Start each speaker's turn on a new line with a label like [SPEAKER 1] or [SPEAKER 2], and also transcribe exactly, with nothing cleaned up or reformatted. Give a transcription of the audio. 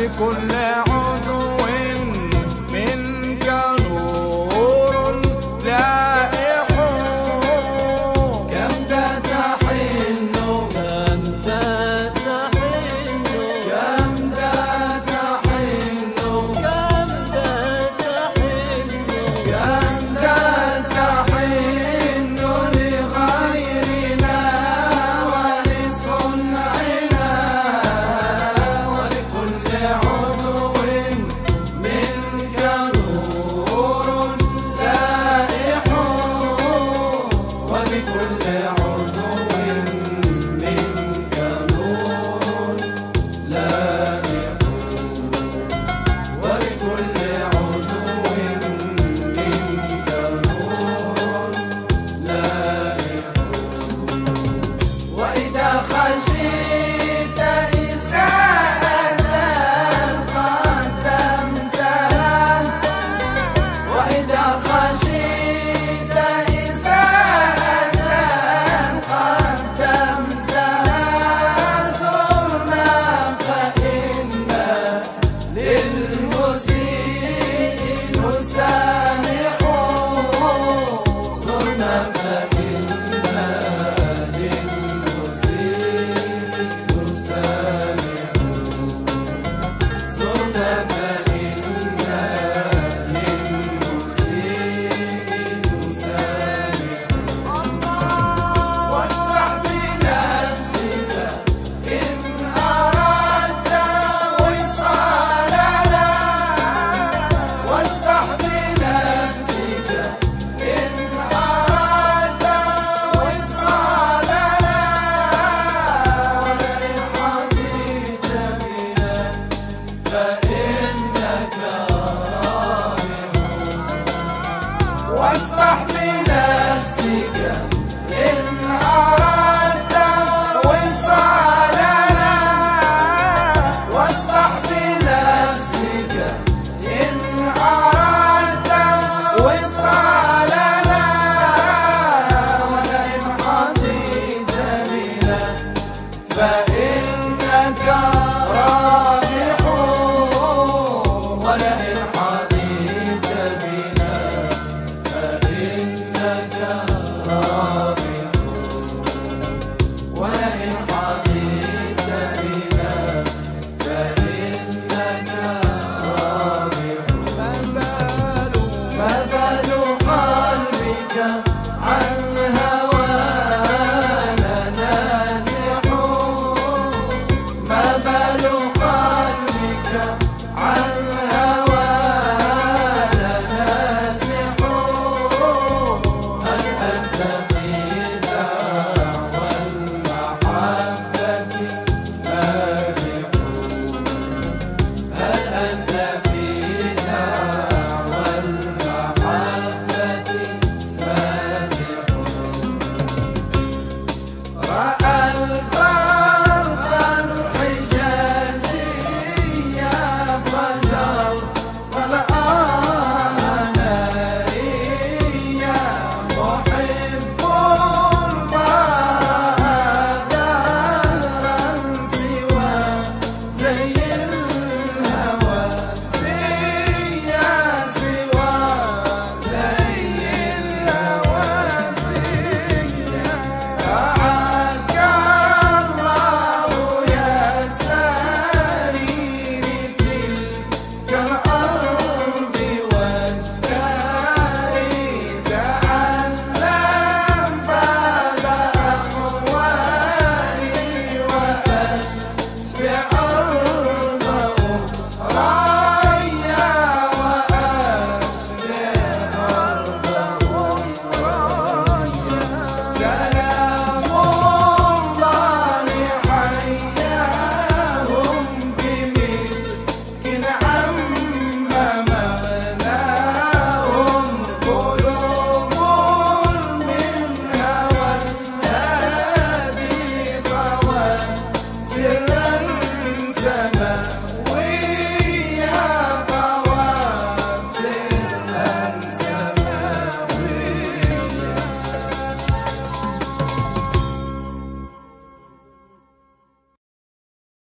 [SPEAKER 1] ولكل عضو منك نور لائح.
[SPEAKER 2] كم تحن كم تحن كم تحن كم تحن كم تحن لغيرنا ولصنعنا ولكل عضو منك نور لائح ولكل عضو منك نور لائح ولكل عضو منك نور لائح. وإذا خشيت إساءة قدمتها وإذا خشيت إساءة قدمتها زرنا فإنا للمسيء نسامح زرنا فإنا للمسيء نسامح زرنا فإنا للمسيء نسامح. واسمح بنفسك إن أردت وصالنا واسمح بنفسك إن أردت وصالنا ولئن حظيت بنا فإنك رابح. واسمح بنفسك إن أردت وصالنا واسمح بنفسك إن أردت وصالنا ولئن حظيت بنا فإنك